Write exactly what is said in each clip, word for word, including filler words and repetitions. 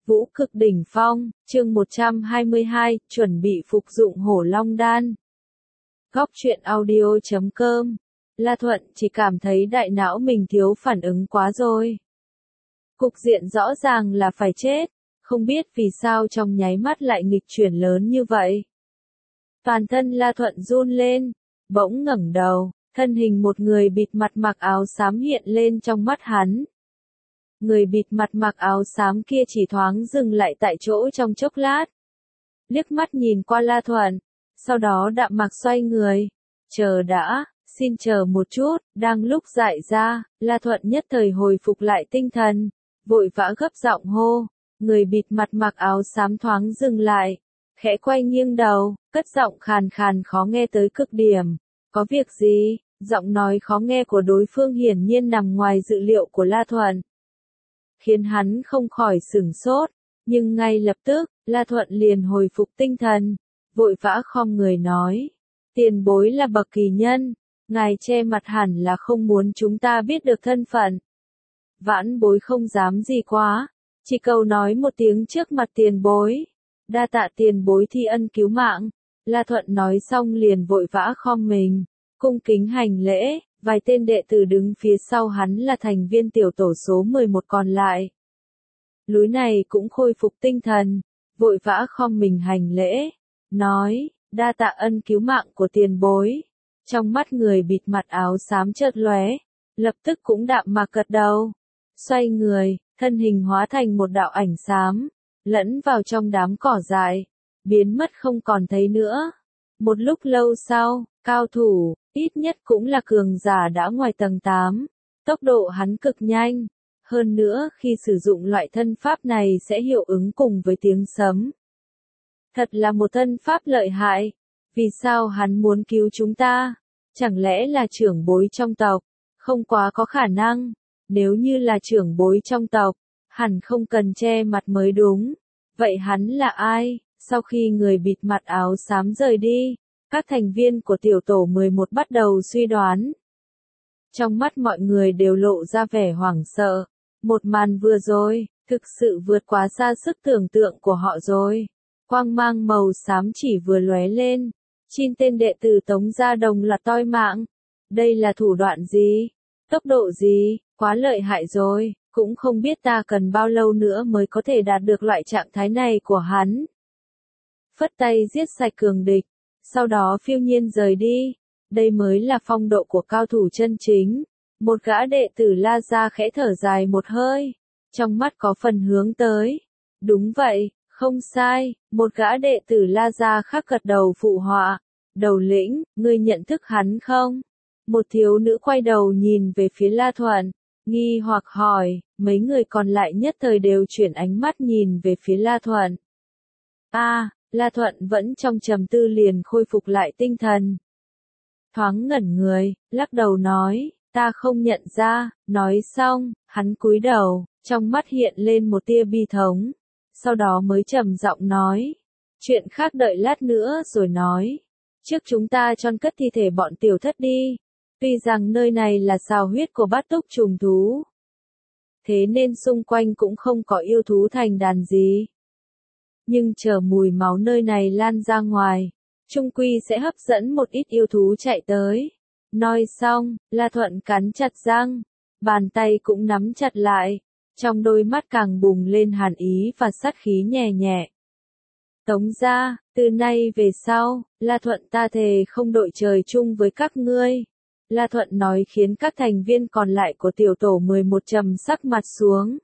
Vũ cực đỉnh phong, chương một trăm hai mươi hai, chuẩn bị phục dụng hổ long đan. Góc truyện audio chấm com. La Thuận chỉ cảm thấy đại não mình thiếu phản ứng quá rồi. Cục diện rõ ràng là phải chết, không biết vì sao trong nháy mắt lại nghịch chuyển lớn như vậy. Toàn thân La Thuận run lên, bỗng ngẩng đầu, thân hình một người bịt mặt mặc áo xám hiện lên trong mắt hắn. Người bịt mặt mặc áo xám kia chỉ thoáng dừng lại tại chỗ trong chốc lát. Liếc mắt nhìn qua La Thuận, sau đó đạm mạc xoay người. Chờ đã, xin chờ một chút, đang lúc dại ra, La Thuận nhất thời hồi phục lại tinh thần, vội vã gấp giọng hô. Người bịt mặt mặc áo xám thoáng dừng lại, khẽ quay nghiêng đầu, cất giọng khàn khàn khó nghe tới cực điểm. Có việc gì? Giọng nói khó nghe của đối phương hiển nhiên nằm ngoài dự liệu của La Thuận, khiến hắn không khỏi sửng sốt, nhưng ngay lập tức, La Thuận liền hồi phục tinh thần, vội vã khom người nói, tiền bối là bậc kỳ nhân, ngài che mặt hẳn là không muốn chúng ta biết được thân phận. Vãn bối không dám gì quá, chỉ cầu nói một tiếng trước mặt tiền bối, đa tạ tiền bối thi ân cứu mạng. La Thuận nói xong liền vội vã khom mình, cung kính hành lễ. Vài tên đệ tử đứng phía sau hắn là thành viên tiểu tổ số mười một còn lại. Lúi này cũng khôi phục tinh thần, vội vã khom mình hành lễ, nói, đa tạ ân cứu mạng của tiền bối. Trong mắt người bịt mặt áo xám chợt lóe, lập tức cũng đạm mạc gật đầu. Xoay người, thân hình hóa thành một đạo ảnh xám, lẫn vào trong đám cỏ dại, biến mất không còn thấy nữa. Một lúc lâu sau, cao thủ, ít nhất cũng là cường giả đã ngoài tầng tám, tốc độ hắn cực nhanh, hơn nữa khi sử dụng loại thân pháp này sẽ hiệu ứng cùng với tiếng sấm. Thật là một thân pháp lợi hại, vì sao hắn muốn cứu chúng ta? Chẳng lẽ là trưởng bối trong tộc? Không quá có khả năng, nếu như là trưởng bối trong tộc, hẳn không cần che mặt mới đúng. Vậy hắn là ai? Sau khi người bịt mặt áo xám rời đi, các thành viên của tiểu tổ mười một bắt đầu suy đoán. Trong mắt mọi người đều lộ ra vẻ hoảng sợ. Một màn vừa rồi, thực sự vượt quá xa sức tưởng tượng của họ rồi. Quang mang màu xám chỉ vừa lóe lên, chín tên đệ tử Tống Gia đồng loạt toi mạng. Đây là thủ đoạn gì? Tốc độ gì? Quá lợi hại rồi, cũng không biết ta cần bao lâu nữa mới có thể đạt được loại trạng thái này của hắn. Phất tay giết sạch cường địch, sau đó phiêu nhiên rời đi. Đây mới là phong độ của cao thủ chân chính. Một gã đệ tử La Gia khẽ thở dài một hơi, trong mắt có phần hướng tới. Đúng vậy, không sai, một gã đệ tử La Gia khác gật đầu phụ họa. Đầu lĩnh, ngươi nhận thức hắn không? Một thiếu nữ quay đầu nhìn về phía La Thuận, nghi hoặc hỏi. Mấy người còn lại nhất thời đều chuyển ánh mắt nhìn về phía La Thuận. A, à, La Thuận vẫn trong trầm tư liền khôi phục lại tinh thần. Thoáng ngẩn người, lắc đầu nói, ta không nhận ra. Nói xong, hắn cúi đầu, trong mắt hiện lên một tia bi thống. Sau đó mới trầm giọng nói, chuyện khác đợi lát nữa rồi nói. Trước chúng ta chôn cất thi thể bọn tiểu thất đi. Tuy rằng nơi này là sào huyết của bát túc trùng thú, thế nên xung quanh cũng không có yêu thú thành đàn gì. Nhưng chờ mùi máu nơi này lan ra ngoài, chung quy sẽ hấp dẫn một ít yêu thú chạy tới. Nói xong, La Thuận cắn chặt răng, bàn tay cũng nắm chặt lại, trong đôi mắt càng bùng lên hàn ý và sát khí nhẹ nhẹ. Tống Gia, từ nay về sau, La Thuận ta thề không đội trời chung với các ngươi. La Thuận nói khiến các thành viên còn lại của tiểu tổ mười một trầm sắc mặt xuống.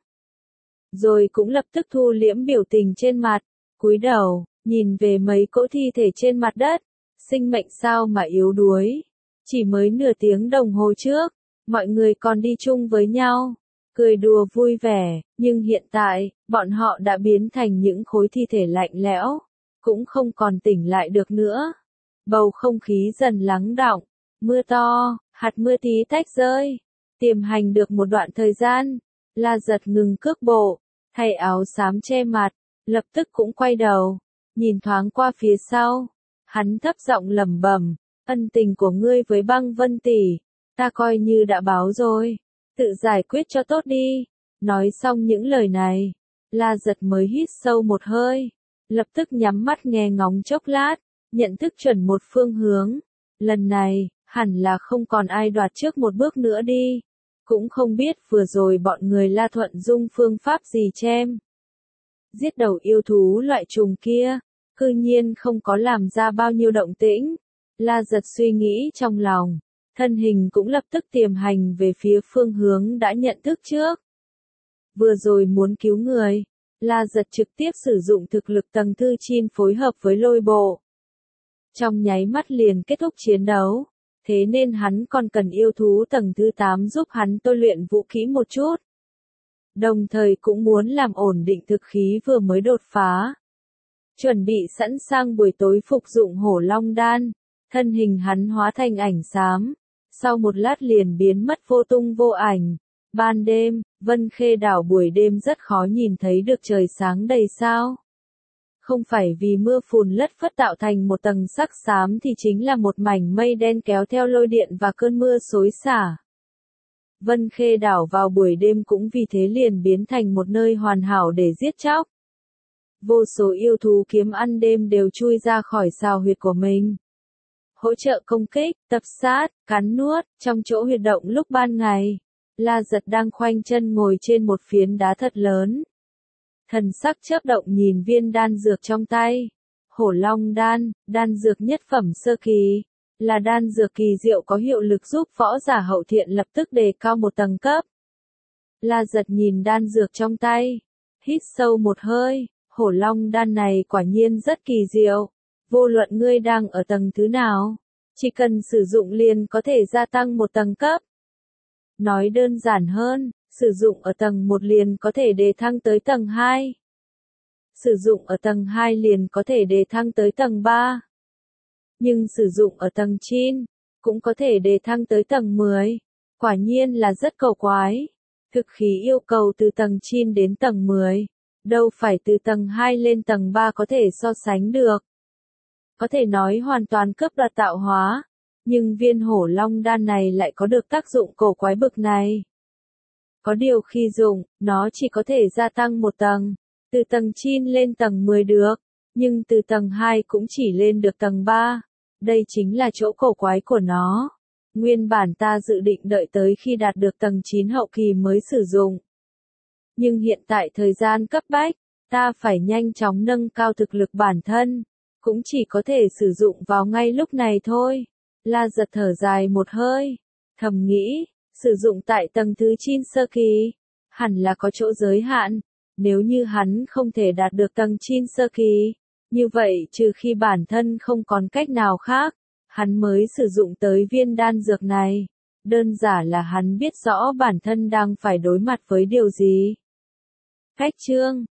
Rồi cũng lập tức thu liễm biểu tình trên mặt, cúi đầu, nhìn về mấy cỗ thi thể trên mặt đất. Sinh mệnh sao mà yếu đuối. Chỉ mới nửa tiếng đồng hồ trước, mọi người còn đi chung với nhau, cười đùa vui vẻ, nhưng hiện tại, bọn họ đã biến thành những khối thi thể lạnh lẽo, cũng không còn tỉnh lại được nữa. Bầu không khí dần lắng đọng, mưa to, hạt mưa tí tách rơi. Tiềm hành được một đoạn thời gian, La Giật ngừng cước bộ, thay áo xám che mặt, lập tức cũng quay đầu, nhìn thoáng qua phía sau. Hắn thấp giọng lẩm bẩm, ân tình của ngươi với Băng Vân tỷ, ta coi như đã báo rồi, tự giải quyết cho tốt đi. Nói xong những lời này, La Giật mới hít sâu một hơi, lập tức nhắm mắt nghe ngóng chốc lát, nhận thức chuẩn một phương hướng. Lần này, hẳn là không còn ai đoạt trước một bước nữa đi. Cũng không biết vừa rồi bọn người La Thuận dung phương pháp gì chem. Giết đầu yêu thú loại trùng kia, cư nhiên không có làm ra bao nhiêu động tĩnh. La Giật suy nghĩ trong lòng, thân hình cũng lập tức tiềm hành về phía phương hướng đã nhận thức trước. Vừa rồi muốn cứu người, La Giật trực tiếp sử dụng thực lực tầng thứ chín phối hợp với lôi bộ. Trong nháy mắt liền kết thúc chiến đấu, thế nên hắn còn cần yêu thú tầng thứ tám giúp hắn tôi luyện vũ khí một chút. Đồng thời cũng muốn làm ổn định thực khí vừa mới đột phá. Chuẩn bị sẵn sàng buổi tối phục dụng hổ long đan, thân hình hắn hóa thành ảnh xám, sau một lát liền biến mất vô tung vô ảnh. Ban đêm, Vân Khê đảo buổi đêm rất khó nhìn thấy được trời sáng đầy sao. Không phải vì mưa phùn lất phất tạo thành một tầng sắc xám thì chính là một mảnh mây đen kéo theo lôi điện và cơn mưa xối xả. Vân Khê đảo vào buổi đêm cũng vì thế liền biến thành một nơi hoàn hảo để giết chóc. Vô số yêu thú kiếm ăn đêm đều chui ra khỏi sào huyệt của mình. Hỗ trợ công kích, tập sát, cắn nuốt, trong chỗ huyệt động lúc ban ngày. La Giật đang khoanh chân ngồi trên một phiến đá thật lớn. Thần sắc chớp động nhìn viên đan dược trong tay. Hổ long đan, đan dược nhất phẩm sơ kỳ. Là đan dược kỳ diệu có hiệu lực giúp võ giả hậu thiện lập tức đề cao một tầng cấp. La Giật nhìn đan dược trong tay. Hít sâu một hơi, hổ long đan này quả nhiên rất kỳ diệu. Vô luận ngươi đang ở tầng thứ nào, chỉ cần sử dụng liền có thể gia tăng một tầng cấp. Nói đơn giản hơn, sử dụng ở tầng một liền có thể đề thăng tới tầng hai. Sử dụng ở tầng hai liền có thể đề thăng tới tầng ba. Nhưng sử dụng ở tầng chín, cũng có thể đề thăng tới tầng mười. Quả nhiên là rất cầu quái. Thực khí yêu cầu từ tầng chín đến tầng mười. Đâu phải từ tầng hai lên tầng ba có thể so sánh được. Có thể nói hoàn toàn cướp đoạt tạo hóa. Nhưng viên hổ long đan này lại có được tác dụng cổ quái bực này. Có điều khi dùng, nó chỉ có thể gia tăng một tầng. Từ tầng chín lên tầng mười được. Nhưng từ tầng hai cũng chỉ lên được tầng ba. Đây chính là chỗ cổ quái của nó. Nguyên bản ta dự định đợi tới khi đạt được tầng chín hậu kỳ mới sử dụng. Nhưng hiện tại thời gian cấp bách, ta phải nhanh chóng nâng cao thực lực bản thân. Cũng chỉ có thể sử dụng vào ngay lúc này thôi. La Giật thở dài một hơi. Thầm nghĩ, sử dụng tại tầng thứ chín sơ kỳ. Hẳn là có chỗ giới hạn. Nếu như hắn không thể đạt được tầng chín sơ kỳ. Như vậy trừ khi bản thân không còn cách nào khác. Hắn mới sử dụng tới viên đan dược này. Đơn giản là hắn biết rõ bản thân đang phải đối mặt với điều gì. Cách chương